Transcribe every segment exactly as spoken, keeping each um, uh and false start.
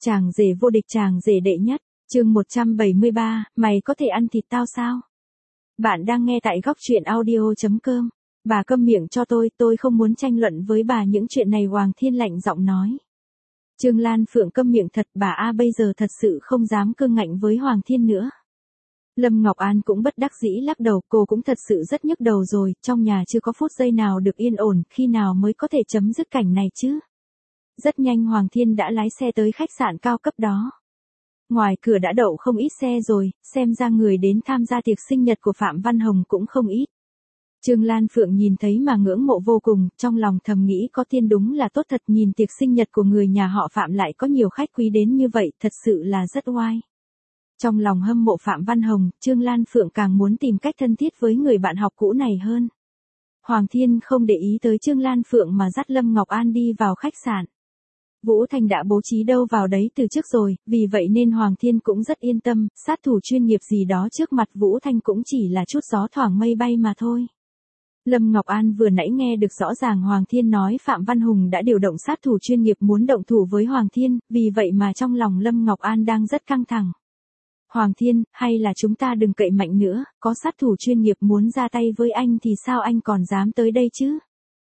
Chàng rể vô địch, chàng rể đệ nhất, chương một trăm bảy mươi ba, mày có thể ăn thịt tao sao? Bạn đang nghe tại góc truyện audio chấm com. Bà câm miệng cho tôi, tôi không muốn tranh luận với bà những chuyện này. Hoàng Thiên lạnh giọng nói. Trương Lan Phượng câm miệng thật, bà A bây giờ thật sự không dám cương ngạnh với Hoàng Thiên nữa. Lâm Ngọc An cũng bất đắc dĩ lắc đầu, cô cũng thật sự rất nhức đầu rồi, trong nhà chưa có phút giây nào được yên ổn, khi nào mới có thể chấm dứt cảnh này chứ? Rất nhanh Hoàng Thiên đã lái xe tới khách sạn cao cấp đó. Ngoài cửa đã đậu không ít xe rồi, xem ra người đến tham gia tiệc sinh nhật của Phạm Văn Hồng cũng không ít. Trương Lan Phượng nhìn thấy mà ngưỡng mộ vô cùng, trong lòng thầm nghĩ có tiên đúng là tốt thật, nhìn tiệc sinh nhật của người nhà họ Phạm lại có nhiều khách quý đến như vậy, thật sự là rất oai. Trong lòng hâm mộ Phạm Văn Hồng, Trương Lan Phượng càng muốn tìm cách thân thiết với người bạn học cũ này hơn. Hoàng Thiên không để ý tới Trương Lan Phượng mà dắt Lâm Ngọc An đi vào khách sạn. Vũ Thanh đã bố trí đâu vào đấy từ trước rồi, vì vậy nên Hoàng Thiên cũng rất yên tâm, sát thủ chuyên nghiệp gì đó trước mặt Vũ Thanh cũng chỉ là chút gió thoảng mây bay mà thôi. Lâm Ngọc An vừa nãy nghe được rõ ràng Hoàng Thiên nói Phạm Văn Hùng đã điều động sát thủ chuyên nghiệp muốn động thủ với Hoàng Thiên, vì vậy mà trong lòng Lâm Ngọc An đang rất căng thẳng. Hoàng Thiên, hay là chúng ta đừng cậy mạnh nữa, có sát thủ chuyên nghiệp muốn ra tay với anh thì sao anh còn dám tới đây chứ?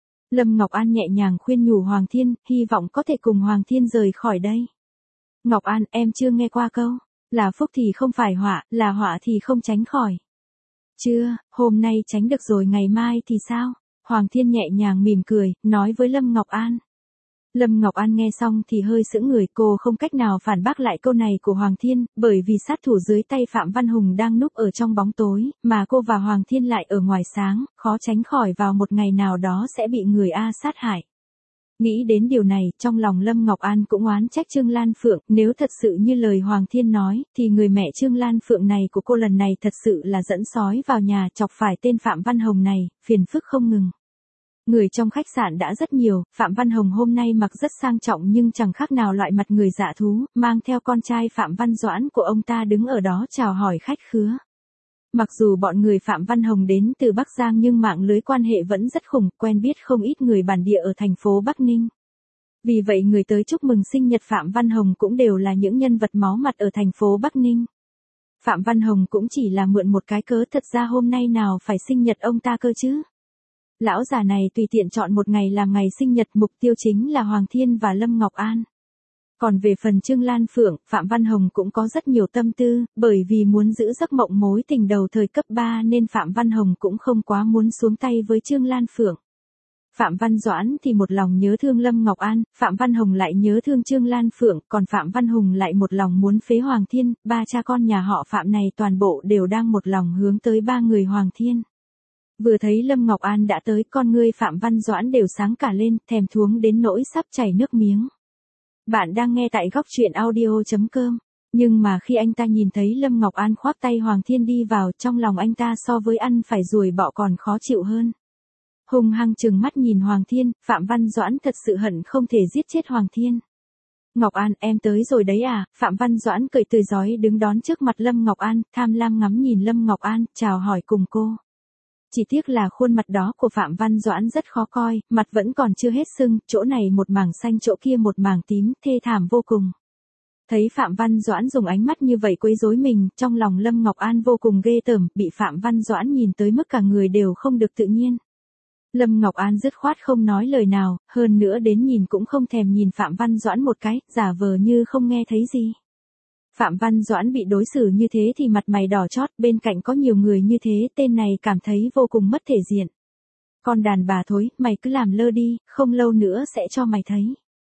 Lâm Ngọc An nhẹ nhàng khuyên nhủ Hoàng Thiên, hy vọng có thể cùng Hoàng Thiên rời khỏi đây. Ngọc An, em chưa nghe qua câu, là phúc thì không phải họa, là họa thì không tránh khỏi. Chưa, hôm nay tránh được rồi ngày mai thì sao? Hoàng Thiên nhẹ nhàng mỉm cười, nói với Lâm Ngọc An. Lâm Ngọc An nghe xong thì hơi sững người, cô không cách nào phản bác lại câu này của Hoàng Thiên, bởi vì sát thủ dưới tay Phạm Văn Hùng đang núp ở trong bóng tối, mà cô và Hoàng Thiên lại ở ngoài sáng, khó tránh khỏi vào một ngày nào đó sẽ bị người A sát hại. Nghĩ đến điều này, trong lòng Lâm Ngọc An cũng oán trách Trương Lan Phượng, nếu thật sự như lời Hoàng Thiên nói, thì người mẹ Trương Lan Phượng này của cô lần này thật sự là dẫn sói vào nhà chọc phải tên Phạm Văn Hồng này, phiền phức không ngừng. Người trong khách sạn đã rất nhiều, Phạm Văn Hồng hôm nay mặc rất sang trọng nhưng chẳng khác nào loại mặt người dạ thú, mang theo con trai Phạm Văn Doãn của ông ta đứng ở đó chào hỏi khách khứa. Mặc dù bọn người Phạm Văn Hồng đến từ Bắc Giang nhưng mạng lưới quan hệ vẫn rất khủng, quen biết không ít người bản địa ở thành phố Bắc Ninh. Vì vậy người tới chúc mừng sinh nhật Phạm Văn Hồng cũng đều là những nhân vật máu mặt ở thành phố Bắc Ninh. Phạm Văn Hồng cũng chỉ là mượn một cái cớ, thật ra hôm nay nào phải sinh nhật ông ta cơ chứ. Lão già này tùy tiện chọn một ngày làm ngày sinh nhật, mục tiêu chính là Hoàng Thiên và Lâm Ngọc An. Còn về phần Trương Lan Phượng, Phạm Văn Hồng cũng có rất nhiều tâm tư, bởi vì muốn giữ giấc mộng mối tình đầu thời cấp ba nên Phạm Văn Hồng cũng không quá muốn xuống tay với Trương Lan Phượng. Phạm Văn Doãn thì một lòng nhớ thương Lâm Ngọc An, Phạm Văn Hồng lại nhớ thương Trương Lan Phượng, còn Phạm Văn Hùng lại một lòng muốn phế Hoàng Thiên, ba cha con nhà họ Phạm này toàn bộ đều đang một lòng hướng tới ba người Hoàng Thiên. Vừa thấy Lâm Ngọc An đã tới, con ngươi Phạm Văn Doãn đều sáng cả lên, thèm thuống đến nỗi sắp chảy nước miếng. Bạn đang nghe tại góc truyện audio chấm com. Nhưng mà khi anh ta nhìn thấy Lâm Ngọc An khoác tay Hoàng Thiên đi vào, trong lòng anh ta so với ăn phải ruồi bọ còn khó chịu hơn. Hùng hăng trừng mắt nhìn Hoàng Thiên, Phạm Văn Doãn thật sự hận không thể giết chết Hoàng Thiên. Ngọc An, em tới rồi đấy à? Phạm Văn Doãn cười tươi rói đứng đón trước mặt Lâm Ngọc An, tham lam ngắm nhìn Lâm Ngọc An, chào hỏi cùng cô. Chỉ tiếc là khuôn mặt đó của Phạm Văn Doãn rất khó coi, mặt vẫn còn chưa hết sưng, chỗ này một mảng xanh chỗ kia một mảng tím, thê thảm vô cùng. Thấy Phạm Văn Doãn dùng ánh mắt như vậy quấy rối mình, trong lòng Lâm Ngọc An vô cùng ghê tởm, bị Phạm Văn Doãn nhìn tới mức cả người đều không được tự nhiên. Lâm Ngọc An dứt khoát không nói lời nào, hơn nữa đến nhìn cũng không thèm nhìn Phạm Văn Doãn một cái, giả vờ như không nghe thấy gì. Phạm Văn Doãn bị đối xử như thế thì mặt mày đỏ chót, bên cạnh có nhiều người như thế, tên này cảm thấy vô cùng mất thể diện. Con đàn bà thối, mày cứ làm lơ đi, không lâu nữa sẽ cho mày thấy.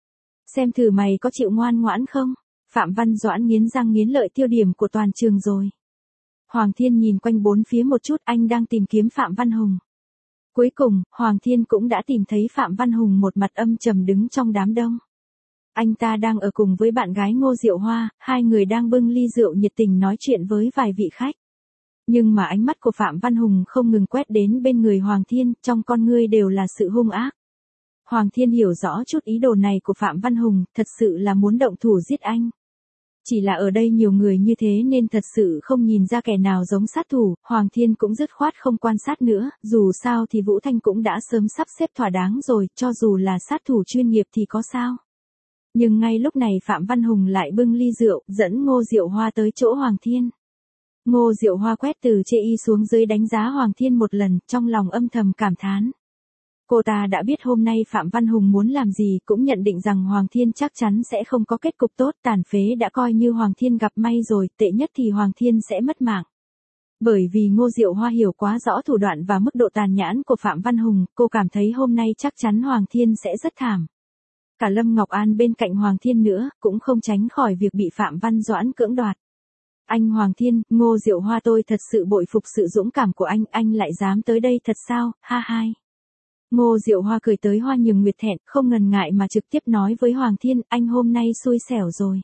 Xem thử mày có chịu ngoan ngoãn không? Phạm Văn Doãn nghiến răng nghiến lợi, tiêu điểm của toàn trường rồi. Hoàng Thiên nhìn quanh bốn phía một chút, anh đang tìm kiếm Phạm Văn Hùng. Cuối cùng, Hoàng Thiên cũng đã tìm thấy Phạm Văn Hùng một mặt âm trầm đứng trong đám đông. Anh ta đang ở cùng với bạn gái Ngô Diệu Hoa, hai người đang bưng ly rượu nhiệt tình nói chuyện với vài vị khách. Nhưng mà ánh mắt của Phạm Văn Hùng không ngừng quét đến bên người Hoàng Thiên, trong con ngươi đều là sự hung ác. Hoàng Thiên hiểu rõ chút ý đồ này của Phạm Văn Hùng, thật sự là muốn động thủ giết anh. Chỉ là ở đây nhiều người như thế nên thật sự không nhìn ra kẻ nào giống sát thủ, Hoàng Thiên cũng dứt khoát không quan sát nữa, dù sao thì Vũ Thanh cũng đã sớm sắp xếp thỏa đáng rồi, cho dù là sát thủ chuyên nghiệp thì có sao. Nhưng ngay lúc này Phạm Văn Hùng lại bưng ly rượu, dẫn Ngô Diệu Hoa tới chỗ Hoàng Thiên. Ngô Diệu Hoa quét từ chê y xuống dưới đánh giá Hoàng Thiên một lần, trong lòng âm thầm cảm thán. Cô ta đã biết hôm nay Phạm Văn Hùng muốn làm gì, cũng nhận định rằng Hoàng Thiên chắc chắn sẽ không có kết cục tốt, tàn phế đã coi như Hoàng Thiên gặp may rồi, tệ nhất thì Hoàng Thiên sẽ mất mạng. Bởi vì Ngô Diệu Hoa hiểu quá rõ thủ đoạn và mức độ tàn nhẫn của Phạm Văn Hùng, cô cảm thấy hôm nay chắc chắn Hoàng Thiên sẽ rất thảm. Cả Lâm Ngọc An bên cạnh Hoàng Thiên nữa, cũng không tránh khỏi việc bị Phạm Văn Doãn cưỡng đoạt. Anh Hoàng Thiên, Ngô Diệu Hoa tôi thật sự bội phục sự dũng cảm của anh, anh lại dám tới đây thật sao, ha hai. Ngô Diệu Hoa cười tới hoa nhường nguyệt thẹn, không ngần ngại mà trực tiếp nói với Hoàng Thiên, anh hôm nay xui xẻo rồi.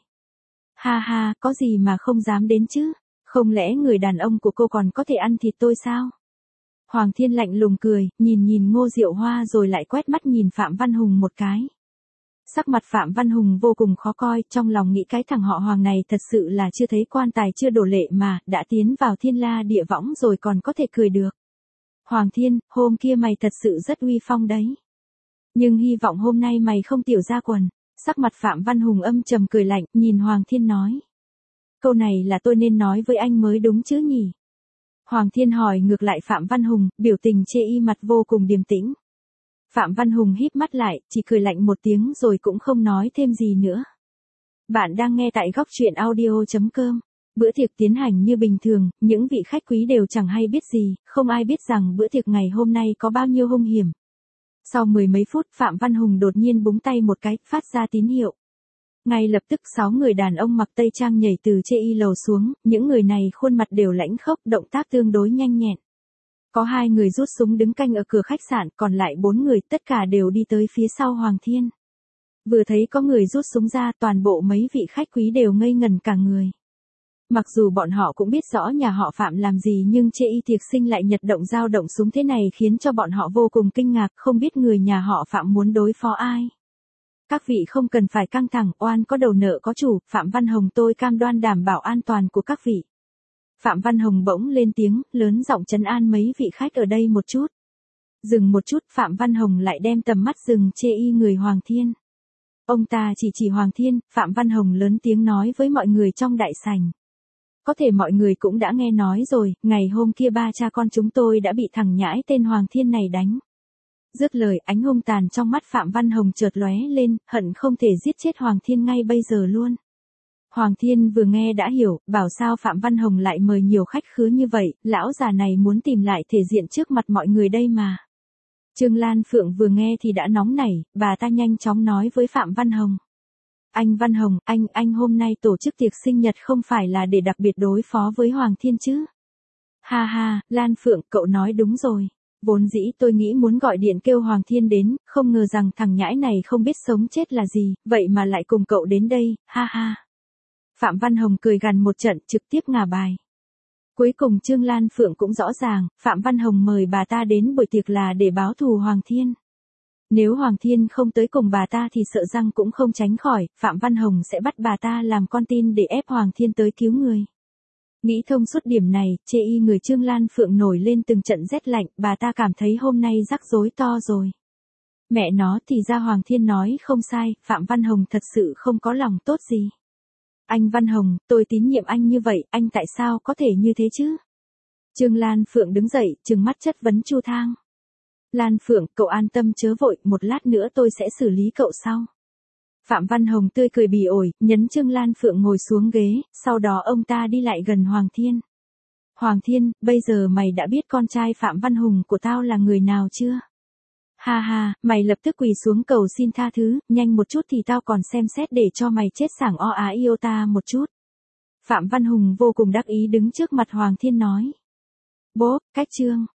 Ha ha, có gì mà không dám đến chứ, không lẽ người đàn ông của cô còn có thể ăn thịt tôi sao? Hoàng Thiên lạnh lùng cười, nhìn nhìn Ngô Diệu Hoa rồi lại quét mắt nhìn Phạm Văn Hùng một cái. Sắc mặt Phạm Văn Hùng vô cùng khó coi, trong lòng nghĩ cái thằng họ Hoàng này thật sự là chưa thấy quan tài chưa đổ lệ mà, đã tiến vào thiên la địa võng rồi còn có thể cười được. Hoàng Thiên, hôm kia mày thật sự rất uy phong đấy. Nhưng hy vọng hôm nay mày không tiểu ra quần. Sắc mặt Phạm Văn Hùng âm trầm cười lạnh, nhìn Hoàng Thiên nói. Câu này là tôi nên nói với anh mới đúng chứ nhỉ? Hoàng Thiên hỏi ngược lại Phạm Văn Hùng, biểu tình chê y mặt vô cùng điềm tĩnh. Phạm Văn Hùng híp mắt lại, chỉ cười lạnh một tiếng rồi cũng không nói thêm gì nữa. Bạn đang nghe tại góc truyện audio chấm com. Bữa tiệc tiến hành như bình thường, những vị khách quý đều chẳng hay biết gì, không ai biết rằng bữa tiệc ngày hôm nay có bao nhiêu hung hiểm. Sau mười mấy phút, Phạm Văn Hùng đột nhiên búng tay một cái, phát ra tín hiệu. Ngay lập tức sáu người đàn ông mặc tây trang nhảy từ chê y lầu xuống, những người này khuôn mặt đều lãnh khốc, động tác tương đối nhanh nhẹn. Có hai người rút súng đứng canh ở cửa khách sạn, còn lại bốn người tất cả đều đi tới phía sau Hoàng Thiên. Vừa thấy có người rút súng ra, toàn bộ mấy vị khách quý đều ngây ngần cả người. Mặc dù bọn họ cũng biết rõ nhà họ Phạm làm gì nhưng chê y tiệc sinh lại nhật động dao động súng thế này khiến cho bọn họ vô cùng kinh ngạc, không biết người nhà họ Phạm muốn đối phó ai. Các vị không cần phải căng thẳng, oan có đầu nợ có chủ, Phạm Văn Hồng tôi cam đoan đảm bảo an toàn của các vị. Phạm Văn Hồng bỗng lên tiếng, lớn giọng trấn an mấy vị khách ở đây một chút. Dừng một chút, Phạm Văn Hồng lại đem tầm mắt dừng chê y người Hoàng Thiên. Ông ta chỉ chỉ Hoàng Thiên, Phạm Văn Hồng lớn tiếng nói với mọi người trong đại sảnh. Có thể mọi người cũng đã nghe nói rồi, ngày hôm kia ba cha con chúng tôi đã bị thằng nhãi tên Hoàng Thiên này đánh. Dứt lời, ánh hung tàn trong mắt Phạm Văn Hồng chợt lóe lên, hận không thể giết chết Hoàng Thiên ngay bây giờ luôn. Hoàng Thiên vừa nghe đã hiểu, bảo sao Phạm Văn Hồng lại mời nhiều khách khứa như vậy, lão già này muốn tìm lại thể diện trước mặt mọi người đây mà. Trương Lan Phượng vừa nghe thì đã nóng nảy, bà ta nhanh chóng nói với Phạm Văn Hồng. Anh Văn Hồng, anh, anh hôm nay tổ chức tiệc sinh nhật không phải là để đặc biệt đối phó với Hoàng Thiên chứ? Ha ha, Lan Phượng, cậu nói đúng rồi. Vốn dĩ tôi nghĩ muốn gọi điện kêu Hoàng Thiên đến, không ngờ rằng thằng nhãi này không biết sống chết là gì, vậy mà lại cùng cậu đến đây, ha ha. Phạm Văn Hồng cười gằn một trận, trực tiếp ngả bài. Cuối cùng Trương Lan Phượng cũng rõ ràng, Phạm Văn Hồng mời bà ta đến buổi tiệc là để báo thù Hoàng Thiên. Nếu Hoàng Thiên không tới cùng bà ta thì sợ rằng cũng không tránh khỏi, Phạm Văn Hồng sẽ bắt bà ta làm con tin để ép Hoàng Thiên tới cứu người. Nghĩ thông suốt điểm này, chê y người Trương Lan Phượng nổi lên từng trận rét lạnh, bà ta cảm thấy hôm nay rắc rối to rồi. Mẹ nó thì ra Hoàng Thiên nói không sai, Phạm Văn Hồng thật sự không có lòng tốt gì. Anh Văn Hồng, tôi tín nhiệm anh như vậy, anh tại sao có thể như thế chứ? Trương Lan Phượng đứng dậy, trừng mắt chất vấn Chu Thang. Lan Phượng, cậu an tâm chớ vội, một lát nữa tôi sẽ xử lý cậu sau. Phạm Văn Hồng tươi cười bỉ ổi, nhấn Trương Lan Phượng ngồi xuống ghế, sau đó ông ta đi lại gần Hoàng Thiên. Hoàng Thiên, bây giờ mày đã biết con trai Phạm Văn Hùng của tao là người nào chưa? Ha ha, mày lập tức quỳ xuống cầu xin tha thứ, nhanh một chút thì tao còn xem xét để cho mày chết sảng o á iota một chút. Phạm Văn Hùng vô cùng đắc ý đứng trước mặt Hoàng Thiên nói. Bố, cách chương.